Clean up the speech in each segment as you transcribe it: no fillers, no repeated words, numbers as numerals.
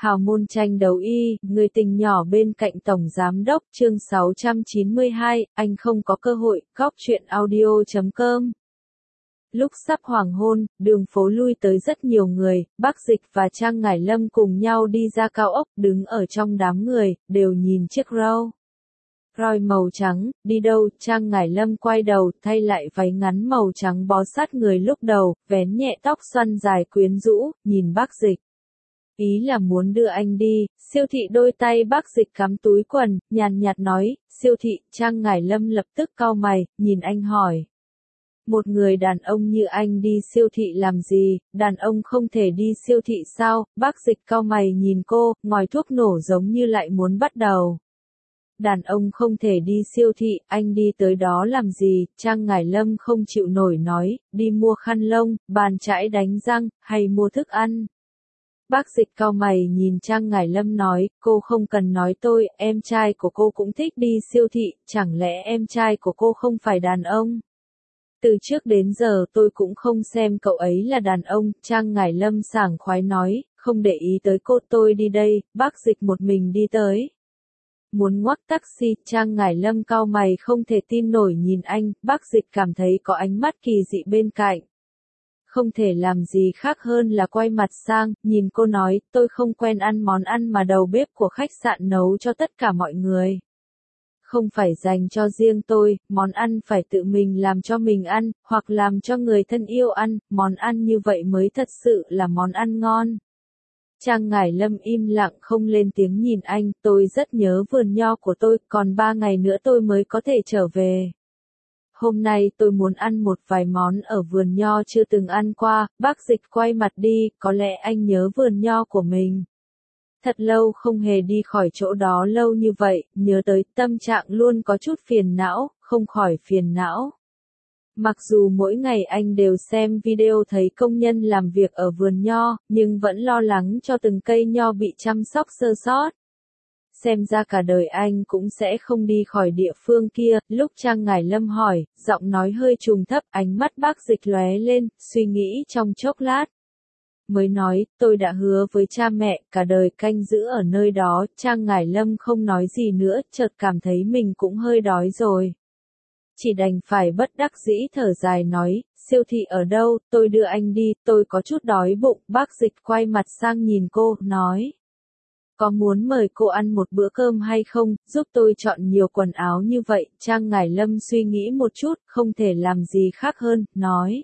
Hào môn tranh đấu y, người tình nhỏ bên cạnh Tổng Giám đốc, chương 692, anh không có cơ hội, góc truyện audio.com. Lúc sắp hoàng hôn, đường phố lui tới rất nhiều người, Bác Dịch và Trang Ngải Lâm cùng nhau đi ra cao ốc, đứng ở trong đám người, đều nhìn chiếc Rolls màu trắng, đi đâu, Trang Ngải Lâm quay đầu, thay lại váy ngắn màu trắng bó sát người lúc đầu, vén nhẹ tóc xoăn dài quyến rũ, nhìn Bác Dịch. Ý là muốn đưa anh đi, Siêu thị đôi tay Bác Dịch cắm túi quần, nhàn nhạt nói, Siêu thị, Trang Ngải Lâm lập tức cau mày, nhìn anh hỏi. Một người đàn ông như anh đi siêu thị làm gì, đàn ông không thể đi siêu thị sao, Bác Dịch cau mày nhìn cô, ngòi thuốc nổ giống như lại muốn bắt đầu. Đàn ông không thể đi siêu thị, anh đi tới đó làm gì, Trang Ngải Lâm không chịu nổi nói, đi mua khăn lông, bàn chải đánh răng, hay mua thức ăn. Bác Dịch cau mày nhìn Trang Ngải Lâm nói, cô không cần nói tôi, em trai của cô cũng thích đi siêu thị, chẳng lẽ em trai của cô không phải đàn ông? Từ trước đến giờ tôi cũng không xem cậu ấy là đàn ông, Trang Ngải Lâm sảng khoái nói, không để ý tới cô, tôi đi đây, Bác Dịch một mình đi tới. Muốn ngoắc taxi, Trang Ngải Lâm cau mày không thể tin nổi nhìn anh, Bác Dịch cảm thấy có ánh mắt kỳ dị bên cạnh. Không thể làm gì khác hơn là quay mặt sang, nhìn cô nói, tôi không quen ăn món ăn mà đầu bếp của khách sạn nấu cho tất cả mọi người. Không phải dành cho riêng tôi, món ăn phải tự mình làm cho mình ăn, hoặc làm cho người thân yêu ăn, món ăn như vậy mới thật sự là món ăn ngon. Trang Ngải Lâm im lặng không lên tiếng nhìn anh, tôi rất nhớ vườn nho của tôi, còn 3 ngày nữa tôi mới có thể trở về. Hôm nay tôi muốn ăn một vài món ở vườn nho chưa từng ăn qua, Bác Dịch quay mặt đi, có lẽ anh nhớ vườn nho của mình. Thật lâu không hề đi khỏi chỗ đó lâu như vậy, nhớ tới tâm trạng luôn có chút phiền não, không khỏi phiền não. Mặc dù mỗi ngày anh đều xem video thấy công nhân làm việc ở vườn nho, nhưng vẫn lo lắng cho từng cây nho bị chăm sóc sơ sót. Xem ra cả đời anh cũng sẽ không đi khỏi địa phương kia, lúc Trang Ngải Lâm hỏi, giọng nói hơi trùng thấp, ánh mắt Bác Dịch lóe lên, suy nghĩ trong chốc lát. Mới nói, tôi đã hứa với cha mẹ, cả đời canh giữ ở nơi đó, Trang Ngải Lâm không nói gì nữa, chợt cảm thấy mình cũng hơi đói rồi. Chỉ đành phải bất đắc dĩ thở dài nói, siêu thị ở đâu, tôi đưa anh đi, tôi có chút đói bụng, Bác Dịch quay mặt sang nhìn cô, nói. Có muốn mời cô ăn một bữa cơm hay không, giúp tôi chọn nhiều quần áo như vậy, Trang Ngải Lâm suy nghĩ một chút, không thể làm gì khác hơn, nói.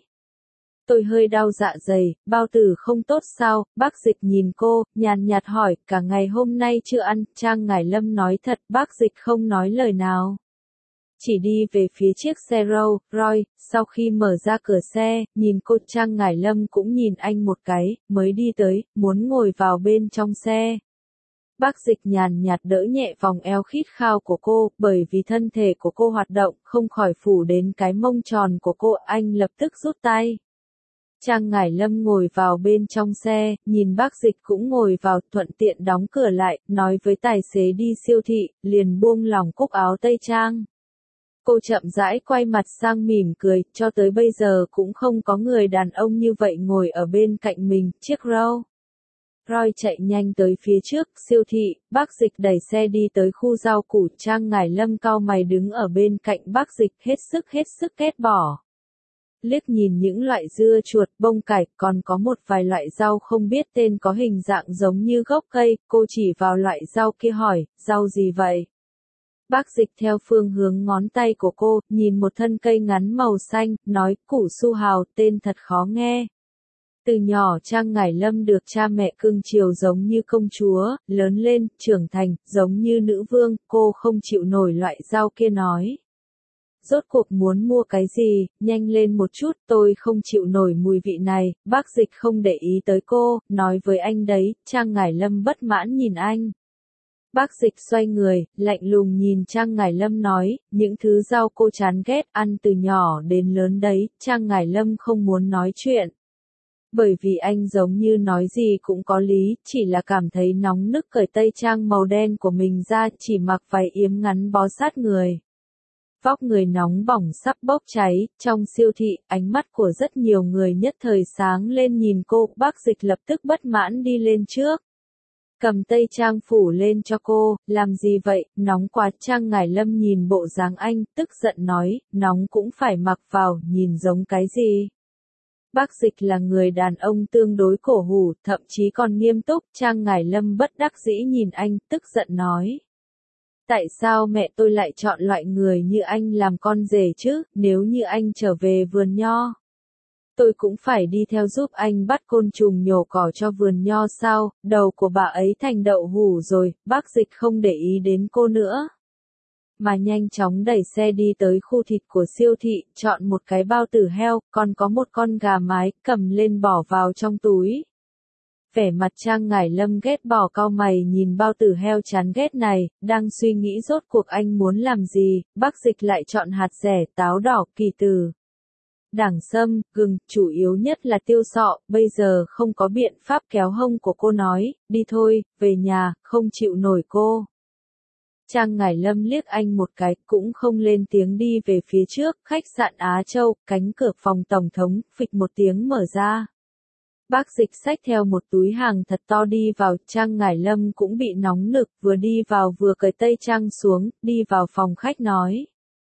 Tôi hơi đau dạ dày, bao tử không tốt sao, Bác Dịch nhìn cô, nhàn nhạt hỏi, cả ngày hôm nay chưa ăn, Trang Ngải Lâm nói thật, Bác Dịch không nói lời nào. Chỉ đi về phía chiếc xe Rolls-Royce, sau khi mở ra cửa xe, nhìn cô Trang Ngải Lâm cũng nhìn anh một cái, mới đi tới, muốn ngồi vào bên trong xe. Bác Dịch nhàn nhạt đỡ nhẹ vòng eo khít khao của cô, bởi vì thân thể của cô hoạt động, không khỏi phủ đến cái mông tròn của cô, anh lập tức rút tay. Trang Ngải Lâm ngồi vào bên trong xe, nhìn Bác Dịch cũng ngồi vào, thuận tiện đóng cửa lại, nói với tài xế đi siêu thị, liền buông lỏng cúc áo tây trang. Cô chậm rãi quay mặt sang mỉm cười, cho tới bây giờ cũng không có người đàn ông như vậy ngồi ở bên cạnh mình, chiếc Rolls-Royce chạy nhanh tới phía trước, siêu thị, Bác Dịch đẩy xe đi tới khu rau củ, Trang Ngải Lâm cau mày đứng ở bên cạnh Bác Dịch hết sức ghét bỏ. Liếc nhìn những loại dưa chuột, bông cải, còn có một vài loại rau không biết tên có hình dạng giống như gốc cây, cô chỉ vào loại rau kia hỏi, rau gì vậy? Bác Dịch theo phương hướng ngón tay của cô, nhìn một thân cây ngắn màu xanh, nói, củ su hào, tên thật khó nghe. Từ nhỏ Trang Ngải Lâm được cha mẹ cưng chiều giống như công chúa, lớn lên, trưởng thành, giống như nữ vương, cô không chịu nổi loại rau kia nói. Rốt cuộc muốn mua cái gì, nhanh lên một chút, tôi không chịu nổi mùi vị này, Bác Dịch không để ý tới cô, nói với anh đấy, Trang Ngải Lâm bất mãn nhìn anh. Bác Dịch xoay người, lạnh lùng nhìn Trang Ngải Lâm nói, những thứ rau cô chán ghét, ăn từ nhỏ đến lớn đấy, Trang Ngải Lâm không muốn nói chuyện. Bởi vì anh giống như nói gì cũng có lý, chỉ là cảm thấy nóng nức cởi tây trang màu đen của mình ra, chỉ mặc váy yếm ngắn bó sát người. Vóc người nóng bỏng sắp bốc cháy, trong siêu thị, ánh mắt của rất nhiều người nhất thời sáng lên nhìn cô, Bác Dịch lập tức bất mãn đi lên trước. cầm tây trang phủ lên cho cô, làm gì vậy, nóng quá. Trang Ngải Lâm nhìn bộ dáng anh, tức giận nói, nóng cũng phải mặc vào, nhìn giống cái gì. Bác Dịch là người đàn ông tương đối cổ hủ, thậm chí còn nghiêm túc. Trang Ngải Lâm bất đắc dĩ nhìn anh, tức giận nói. Tại sao mẹ tôi lại chọn loại người như anh làm con rể chứ, nếu như anh trở về vườn nho? Tôi cũng phải đi theo giúp anh bắt côn trùng nhổ cỏ cho vườn nho sao, đầu của bà ấy thành đậu hủ rồi. Bác Dịch không để ý đến cô nữa, mà nhanh chóng đẩy xe đi tới khu thịt của siêu thị, chọn một cái bao tử heo, còn có một con gà mái, cầm lên bỏ vào trong túi. Vẻ mặt Trang Ngải Lâm ghét bỏ cau mày nhìn bao tử heo chán ghét này, đang suy nghĩ rốt cuộc anh muốn làm gì. Bác Dịch lại chọn hạt dẻ, táo đỏ, kỳ từ, đảng sâm, gừng, chủ yếu nhất là tiêu sọ. Bây giờ không có biện pháp kéo hông của cô nói, đi thôi, về nhà, không chịu nổi cô. Trang Ngải Lâm liếc anh một cái, cũng không lên tiếng đi về phía trước. Khách sạn Á Châu, cánh cửa phòng tổng thống, phịch một tiếng mở ra. Bác Dịch xách theo một túi hàng thật to đi vào. Trang Ngải Lâm cũng bị nóng nực, vừa đi vào vừa cởi tây trang xuống, đi vào phòng khách nói.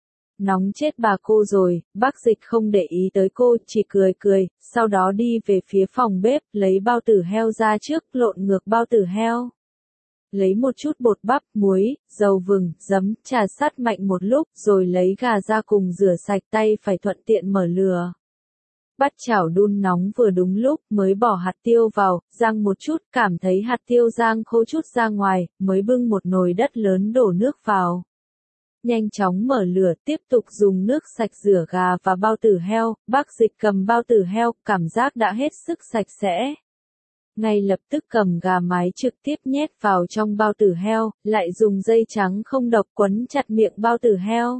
Nóng chết bà cô rồi. Bác Dịch không để ý tới cô, chỉ cười cười, sau đó đi về phía phòng bếp, lấy bao tử heo ra trước, lộn ngược bao tử heo. Lấy một chút bột bắp, muối, dầu vừng, giấm, trà sát mạnh một lúc, rồi lấy gà ra cùng rửa sạch tay phải thuận tiện mở lửa. Bắt chảo đun nóng vừa đúng lúc, mới bỏ hạt tiêu vào, rang một chút, cảm thấy hạt tiêu rang khô chút ra ngoài, mới bưng một nồi đất lớn đổ nước vào. Nhanh chóng mở lửa, tiếp tục dùng nước sạch rửa gà và bao tử heo. Bác Dịch cầm bao tử heo, cảm giác đã hết sức sạch sẽ. Ngay lập tức cầm gà mái trực tiếp nhét vào trong bao tử heo, lại dùng dây trắng không độc quấn chặt miệng bao tử heo.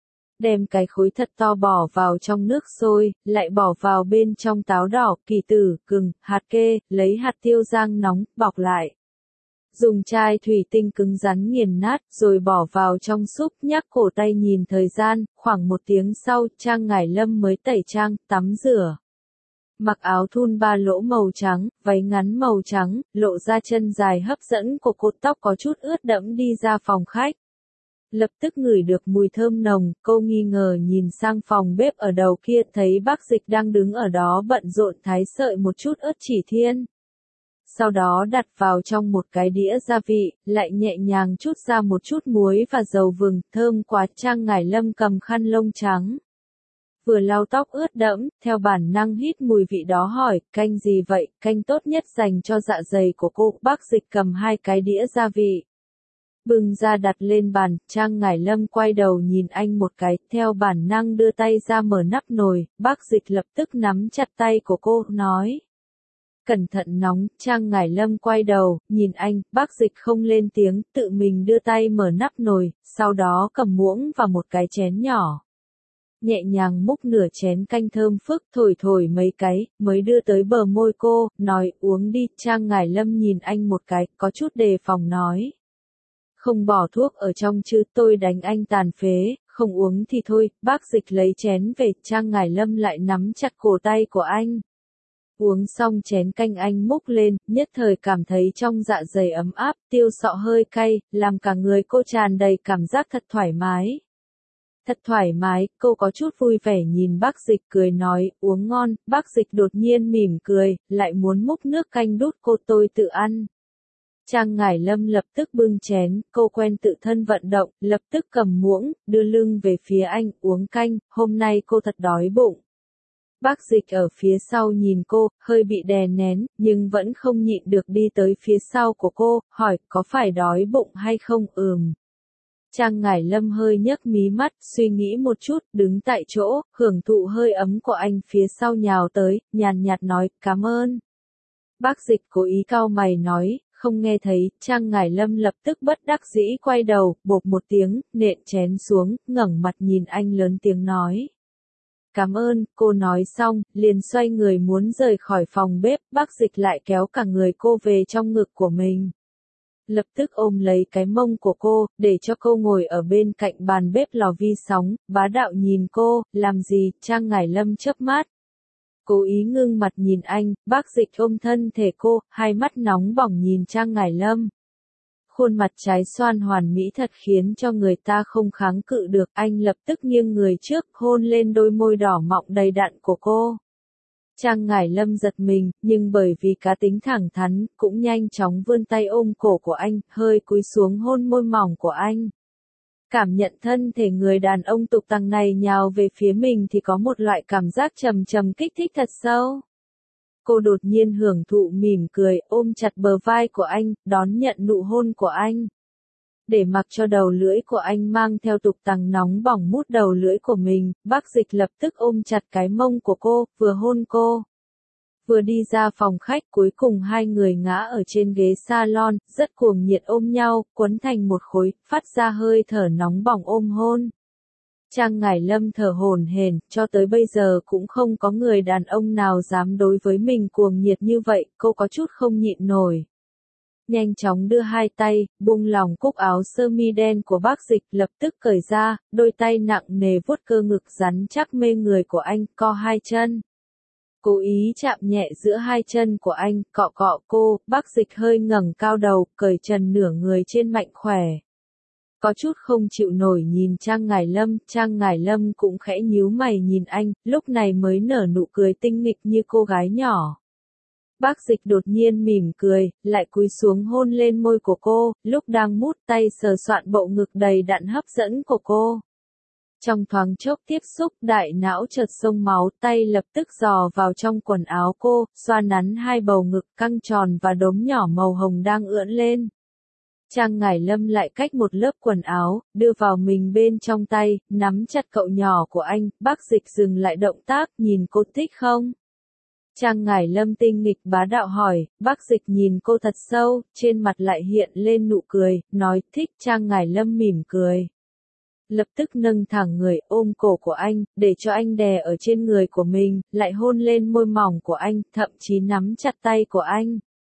Đem cái khối thật to bỏ vào trong nước sôi, lại bỏ vào bên trong táo đỏ, kỳ tử, gừng, hạt kê, lấy hạt tiêu rang nóng, bọc lại. Dùng chai thủy tinh cứng rắn nghiền nát, rồi bỏ vào trong súp. Nhắc cổ tay nhìn thời gian, khoảng 1 tiếng sau, Trang Ngải Lâm mới tẩy trang, tắm rửa. Mặc áo thun ba lỗ màu trắng, váy ngắn màu trắng, lộ ra chân dài hấp dẫn của cột tóc có chút ướt đẫm đi ra phòng khách. Lập tức ngửi được mùi thơm nồng, cô nghi ngờ nhìn sang phòng bếp ở đầu kia, thấy bác Dịch đang đứng ở đó bận rộn thái sợi một chút ớt chỉ thiên. Sau đó đặt vào trong một cái đĩa gia vị, lại nhẹ nhàng chút ra một chút muối và dầu vừng, thơm quá. Trang Ngải Lâm cầm khăn lông trắng, vừa lau tóc ướt đẫm, theo bản năng hít mùi vị đó hỏi, canh gì vậy, canh tốt nhất dành cho dạ dày của cô. Bác Dịch cầm 2 cái đĩa gia vị, bưng ra đặt lên bàn. Trang Ngải Lâm quay đầu nhìn anh một cái, theo bản năng đưa tay ra mở nắp nồi. Bác Dịch lập tức nắm chặt tay của cô, nói. Cẩn thận nóng. Trang Ngải Lâm quay đầu, nhìn anh, bác Dịch không lên tiếng, tự mình đưa tay mở nắp nồi, sau đó cầm muỗng và một cái chén nhỏ. Nhẹ nhàng múc nửa chén canh thơm phức, thổi thổi mấy cái, mới đưa tới bờ môi cô, nói uống đi. Trang Ngải Lâm nhìn anh một cái, có chút đề phòng nói. Không bỏ thuốc ở trong chứ, tôi đánh anh tàn phế, không uống thì thôi. Bác Dịch lấy chén về, Trang Ngải Lâm lại nắm chặt cổ tay của anh. Uống xong chén canh anh múc lên, nhất thời cảm thấy trong dạ dày ấm áp, tiêu sọ hơi cay, làm cả người cô tràn đầy cảm giác thật thoải mái. Thật thoải mái, cô có chút vui vẻ nhìn bác Dịch cười nói, uống ngon. Bác Dịch đột nhiên mỉm cười, lại muốn múc nước canh đút cô, tôi tự ăn. Trang Ngải Lâm lập tức bưng chén, cô quen tự thân vận động, lập tức cầm muỗng, đưa lưng về phía anh, uống canh, hôm nay cô thật đói bụng. Bác Dịch ở phía sau nhìn cô, hơi bị đè nén, nhưng vẫn không nhịn được đi tới phía sau của cô, hỏi, có phải đói bụng hay không? Trang Ngải Lâm hơi nhấc mí mắt, suy nghĩ một chút, đứng tại chỗ, hưởng thụ hơi ấm của anh phía sau nhào tới, nhàn nhạt nói, cảm ơn. Bác Dịch cố ý cau mày nói, không nghe thấy. Trang Ngải Lâm lập tức bất đắc dĩ quay đầu, bộp một tiếng, nện chén xuống, ngẩng mặt nhìn anh lớn tiếng nói. Cảm ơn. Cô nói xong, liền xoay người muốn rời khỏi phòng bếp. Bác Dịch lại kéo cả người cô về trong ngực của mình. Lập tức ôm lấy cái mông của cô, để cho cô ngồi ở bên cạnh bàn bếp lò vi sóng, bá đạo nhìn cô, làm gì? Trang Ngải Lâm chớp mắt. cố ý ngưng mặt nhìn anh, bác Dịch ôm thân thể cô, hai mắt nóng bỏng nhìn Trang Ngải Lâm. Khuôn mặt trái xoan hoàn mỹ thật khiến cho người ta không kháng cự được, anh lập tức nghiêng người trước, hôn lên đôi môi đỏ mọng đầy đặn của cô. Trang Ngải Lâm giật mình, nhưng bởi vì cá tính thẳng thắn, cũng nhanh chóng vươn tay ôm cổ của anh, hơi cúi xuống hôn môi mỏng của anh. Cảm nhận thân thể người đàn ông tục tằng này nhào về phía mình thì có một loại cảm giác trầm trầm kích thích thật sâu. Cô đột nhiên hưởng thụ mỉm cười, ôm chặt bờ vai của anh, đón nhận nụ hôn của anh. Để mặc cho đầu lưỡi của anh mang theo tục tằng nóng bỏng mút đầu lưỡi của mình, bác Dịch lập tức ôm chặt cái mông của cô, vừa hôn cô. Vừa đi ra phòng khách, cuối cùng hai người ngã ở trên ghế salon, rất cuồng nhiệt ôm nhau, quấn thành một khối, phát ra hơi thở nóng bỏng ôm hôn. Trang Ngải Lâm thở hổn hển, cho tới bây giờ cũng không có người đàn ông nào dám đối với mình cuồng nhiệt như vậy, cô có chút không nhịn nổi. Nhanh chóng đưa hai tay, buông lỏng cúc áo sơ mi đen của bác Dịch, lập tức cởi ra, đôi tay nặng nề vuốt cơ ngực rắn chắc mê người của anh, co hai chân. Cố ý chạm nhẹ giữa hai chân của anh, cọ cọ cô, bác Dịch hơi ngẩng cao đầu, cởi trần nửa người trên mạnh khỏe. Có chút không chịu nổi nhìn Trang Ngải Lâm cũng khẽ nhíu mày nhìn anh, lúc này mới nở nụ cười tinh nghịch như cô gái nhỏ. Bác Dịch đột nhiên mỉm cười, lại cúi xuống hôn lên môi của cô, lúc đang mút tay sờ soạn bộ ngực đầy đặn hấp dẫn của cô. Trong thoáng chốc tiếp xúc, đại não chợt xông máu, tay lập tức dò vào trong quần áo cô, xoa nắn hai bầu ngực căng tròn và đốm nhỏ màu hồng đang ưỡn lên. Trang Ngải Lâm lại cách một lớp quần áo, đưa vào mình bên trong tay, nắm chặt cậu nhỏ của anh, bác Dịch dừng lại động tác, nhìn cô thích không? Trang Ngải Lâm tinh nghịch bá đạo hỏi, bác Dịch nhìn cô thật sâu, trên mặt lại hiện lên nụ cười, nói thích. Trang Ngải Lâm mỉm cười. Lập tức nâng thẳng người, ôm cổ của anh, để cho anh đè ở trên người của mình, lại hôn lên môi mỏng của anh, thậm chí nắm chặt tay của anh.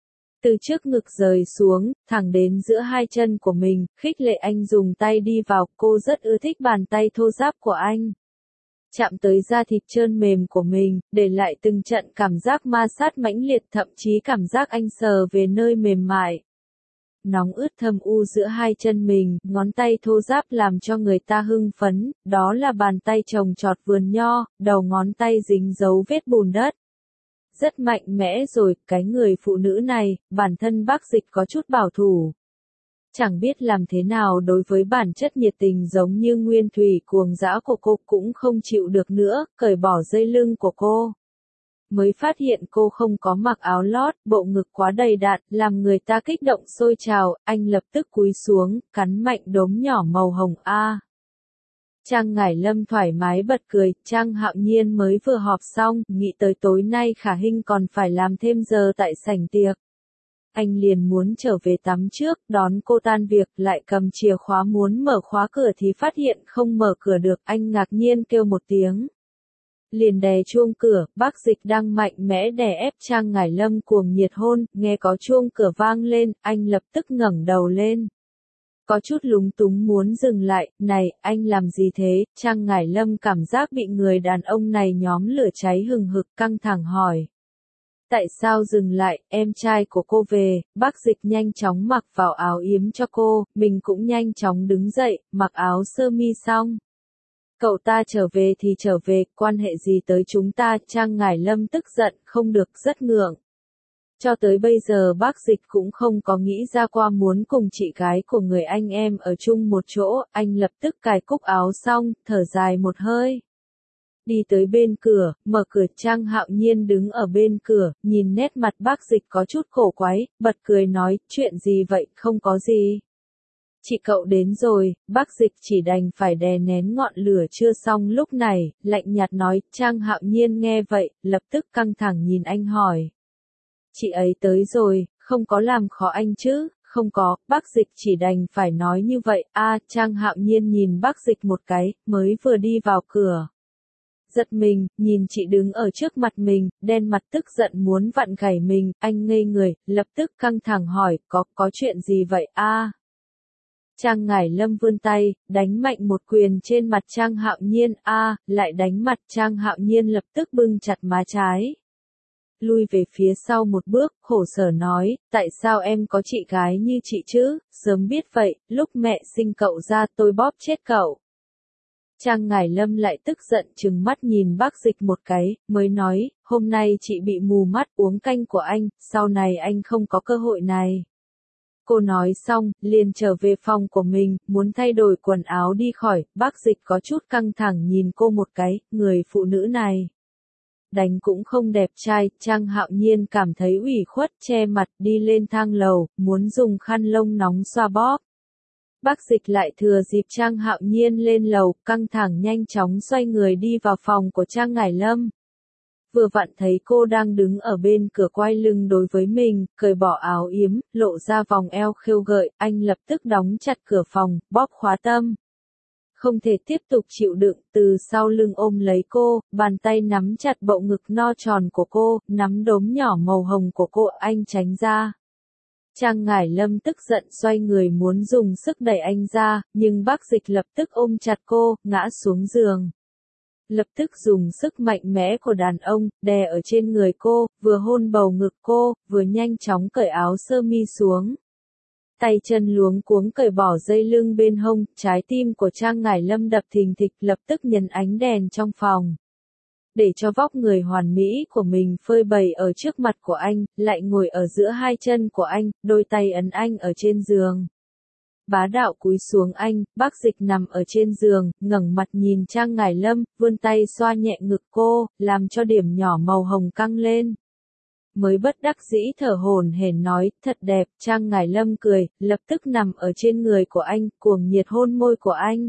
Từ trước ngực rời xuống, thẳng đến giữa hai chân của mình, khích lệ anh dùng tay đi vào, cô rất ưa thích bàn tay thô ráp của anh. Chạm tới da thịt trơn mềm của mình, để lại từng trận cảm giác ma sát mãnh liệt, thậm chí cảm giác anh sờ về nơi mềm mại. Nóng ướt thâm u giữa hai chân mình, ngón tay thô ráp làm cho người ta hưng phấn, đó là bàn tay trồng trọt vườn nho, đầu ngón tay dính dấu vết bùn đất. Rất mạnh mẽ rồi, cái người phụ nữ này, bản thân bác Dịch có chút bảo thủ. Chẳng biết làm thế nào đối với bản chất nhiệt tình giống như nguyên thủy cuồng dã của cô cũng không chịu được nữa, cởi bỏ dây lưng của cô. Mới phát hiện cô không có mặc áo lót, bộ ngực quá đầy đặn, làm người ta kích động sôi trào, anh lập tức cúi xuống, cắn mạnh đốm nhỏ màu hồng a. Trang Ngải Lâm thoải mái bật cười, Trang Hạo Nhiên mới vừa họp xong, nghĩ tới tối nay Khả Hinh còn phải làm thêm giờ tại sảnh tiệc. Anh liền muốn trở về tắm trước, đón cô tan việc, lại cầm chìa khóa muốn mở khóa cửa thì phát hiện không mở cửa được, anh ngạc nhiên kêu một tiếng. Liền đè chuông cửa, bác Dịch đang mạnh mẽ đè ép Trang Ngải Lâm cuồng nhiệt hôn, nghe có chuông cửa vang lên, anh lập tức ngẩng đầu lên. Có chút lúng túng muốn dừng lại, này, anh làm gì thế? Trang Ngải Lâm cảm giác bị người đàn ông này nhóm lửa cháy hừng hực căng thẳng hỏi. Tại sao dừng lại, em trai của cô về, bác Dịch nhanh chóng mặc vào áo yếm cho cô, mình cũng nhanh chóng đứng dậy, mặc áo sơ mi xong. Cậu ta trở về thì trở về, quan hệ gì tới chúng ta? Trang Ngải Lâm tức giận, không được, rất ngượng. Cho tới bây giờ bác Dịch cũng không có nghĩ ra qua muốn cùng chị gái của người anh em ở chung một chỗ, anh lập tức cài cúc áo xong, thở dài một hơi. Đi tới bên cửa, mở cửa, Trang Hạo Nhiên đứng ở bên cửa, nhìn nét mặt bác Dịch có chút cổ quái, bật cười nói, chuyện gì vậy, không có gì. Chị cậu đến rồi, bác Dịch chỉ đành phải đè nén ngọn lửa chưa xong lúc này, lạnh nhạt nói, Trang Hạo Nhiên nghe vậy, lập tức căng thẳng nhìn anh hỏi. Chị ấy tới rồi, không có làm khó anh chứ? Không có, bác Dịch chỉ đành phải nói như vậy. Trang Hạo Nhiên nhìn bác Dịch một cái, mới vừa đi vào cửa. Giật mình, nhìn chị đứng ở trước mặt mình, đen mặt tức giận muốn vặn gãy mình, anh ngây người, lập tức căng thẳng hỏi, có chuyện gì vậy Trang Ngải Lâm vươn tay, đánh mạnh một quyền trên mặt Trang Hạo Nhiên, lại đánh mặt Trang Hạo Nhiên lập tức bưng chặt má trái. Lui về phía sau một bước, khổ sở nói, tại sao em có chị gái như chị chứ, sớm biết vậy, lúc mẹ sinh cậu ra tôi bóp chết cậu. Trang Ngải Lâm lại tức giận trừng mắt nhìn bác Dịch một cái, mới nói, hôm nay chị bị mù mắt uống canh của anh, sau này anh không có cơ hội này. Cô nói xong, liền trở về phòng của mình, muốn thay đổi quần áo đi khỏi, bác Dịch có chút căng thẳng nhìn cô một cái, người phụ nữ này. Đánh cũng không đẹp trai, Trang Hạo Nhiên cảm thấy ủy khuất, che mặt đi lên thang lầu, muốn dùng khăn lông nóng xoa bóp. Bác Dịch lại thừa dịp Trang Hạo Nhiên lên lầu, căng thẳng nhanh chóng xoay người đi vào phòng của Trang Ngải Lâm. Vừa vặn thấy cô đang đứng ở bên cửa quay lưng đối với mình, cởi bỏ áo yếm, lộ ra vòng eo khêu gợi, anh lập tức đóng chặt cửa phòng, bóp khóa tâm. Không thể tiếp tục chịu đựng, từ sau lưng ôm lấy cô, bàn tay nắm chặt bậu ngực no tròn của cô, nắm đốm nhỏ màu hồng của cô, anh tránh ra. Trang Ngải Lâm tức giận xoay người muốn dùng sức đẩy anh ra, nhưng bác Dịch lập tức ôm chặt cô, ngã xuống giường. Lập tức dùng sức mạnh mẽ của đàn ông, đè ở trên người cô, vừa hôn bầu ngực cô, vừa nhanh chóng cởi áo sơ mi xuống. Tay chân luống cuống cởi bỏ dây lưng bên hông, trái tim của Trang Ngải Lâm đập thình thịch lập tức nhấn ánh đèn trong phòng. Để cho vóc người hoàn mỹ của mình phơi bày ở trước mặt của anh, lại ngồi ở giữa hai chân của anh, đôi tay ấn anh ở trên giường. Bá đạo cúi xuống anh, bác Dịch nằm ở trên giường, ngẩng mặt nhìn Trang Ngải Lâm, vươn tay xoa nhẹ ngực cô, làm cho điểm nhỏ màu hồng căng lên. Mới bất đắc dĩ thở hổn hển nói, thật đẹp, Trang Ngải Lâm cười, lập tức nằm ở trên người của anh, cuồng nhiệt hôn môi của anh.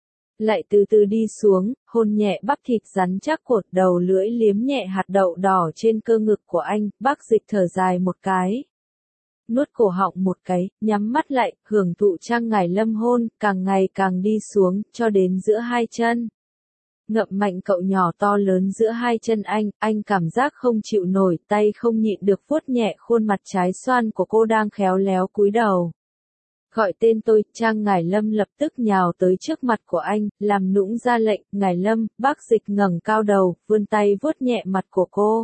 Lại từ từ đi xuống, hôn nhẹ bắp thịt rắn chắc cột đầu lưỡi liếm nhẹ hạt đậu đỏ trên cơ ngực của anh, bác Dịch thở dài một cái. Nuốt cổ họng một cái, nhắm mắt lại, hưởng thụ Trang Ngải Lâm hôn, càng ngày càng đi xuống, cho đến giữa hai chân. Ngậm mạnh cậu nhỏ to lớn giữa hai chân anh cảm giác không chịu nổi, tay không nhịn được vuốt nhẹ khuôn mặt trái xoan của cô đang khéo léo cúi đầu. Gọi tên tôi, Trang Ngải Lâm lập tức nhào tới trước mặt của anh, làm nũng ra lệnh, Ngải Lâm, bác Dịch ngẩng cao đầu, vươn tay vuốt nhẹ mặt của cô.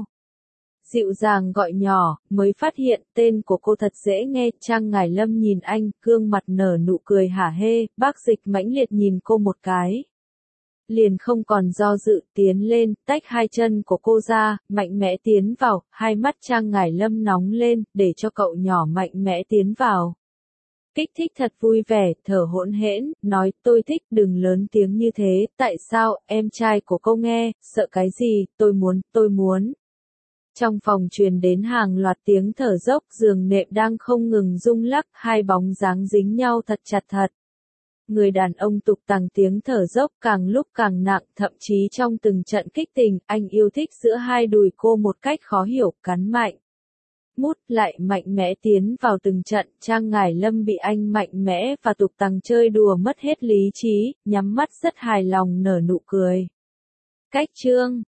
Dịu dàng gọi nhỏ, mới phát hiện tên của cô thật dễ nghe, Trang Ngải Lâm nhìn anh, gương mặt nở nụ cười hả hê, bác Dịch mãnh liệt nhìn cô một cái. Liền không còn do dự tiến lên, tách hai chân của cô ra, mạnh mẽ tiến vào, hai mắt Trang Ngải Lâm nóng lên, để cho cậu nhỏ mạnh mẽ tiến vào. Kích thích thật vui vẻ, thở hỗn hển, nói tôi thích đừng lớn tiếng như thế, tại sao, em trai của cô nghe, sợ cái gì, tôi muốn. Trong phòng truyền đến hàng loạt tiếng thở dốc, giường nệm đang không ngừng rung lắc, hai bóng dáng dính nhau thật chặt thật. Người đàn ông tục tằng tiếng thở dốc càng lúc càng nặng, thậm chí trong từng trận kích tình, anh yêu thích giữa hai đùi cô một cách khó hiểu, cắn mạnh. Mút lại mạnh mẽ tiến vào từng trận, Trang Ngải Lâm bị anh mạnh mẽ và tục tằng chơi đùa mất hết lý trí, nhắm mắt rất hài lòng nở nụ cười. Cách chương